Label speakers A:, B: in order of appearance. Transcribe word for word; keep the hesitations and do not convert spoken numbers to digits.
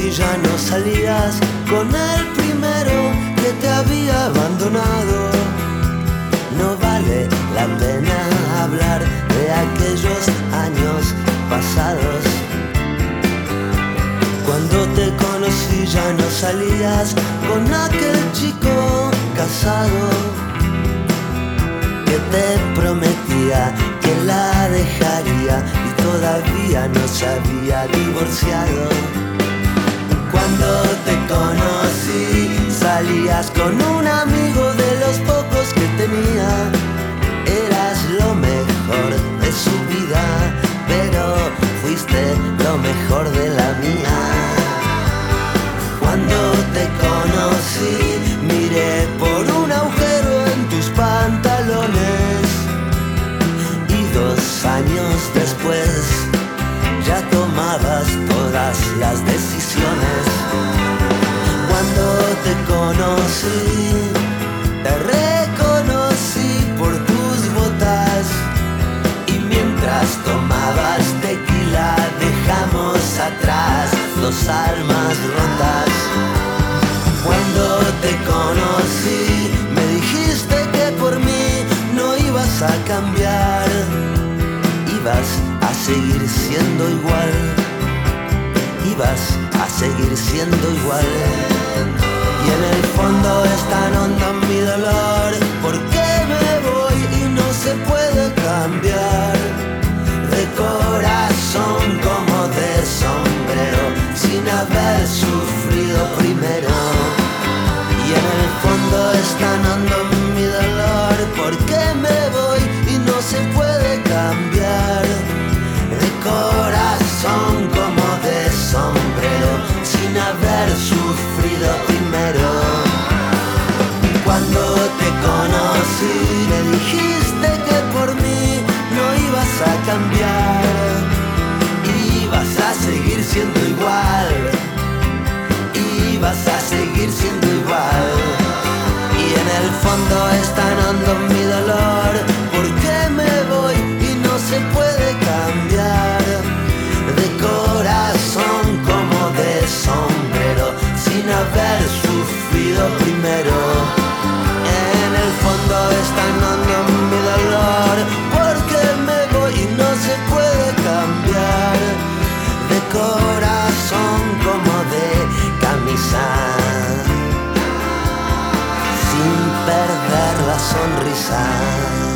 A: y ya no salías con el primero que te había abandonado. No vale la pena hablar de aquellos años pasados. Cuando te conocí ya no salías con aquel chico casado que te prometía que la dejaría y todavía no se había divorciado. Cuando te conocí salías con un amigo de los pocos que tenía. Eras lo mejor de su vida, pero fuiste lo mejor de la mía. Cuando te conocí miré por un agujero en tus pantalones y dos años después ya tomabas todas las decisiones. Cuando te conocí, te reconocí por tus botas y mientras tomabas tequila dejamos atrás dos almas rotas. Cuando te conocí me dijiste que por mí no ibas a cambiar, ibas a seguir siendo igual, ibas a seguir siendo igual. Y en el fondo es tan hondo mi dolor, porque me voy y no se puede cambiar. De corazón como de sombrero, sin haber sufrido primero. Y en el fondo es tan hondo mi dolor, porque me voy y no se puede cambiar. De corazón como de sombrero, sin haber sufrido primero. Cuando te conocí me dijiste que por mí no ibas a cambiar, ibas a seguir siendo igual, ibas a seguir siendo igual. Y en el fondo es tan hondo mi dolor, porque me voy y no se puede cambiar. De corazón como de sombrero, sin haber sufrido primero. En el fondo es tan hondo mi dolor, porque me voy y no se puede cambiar. De corazón como de camisa, sin perder la sonrisa.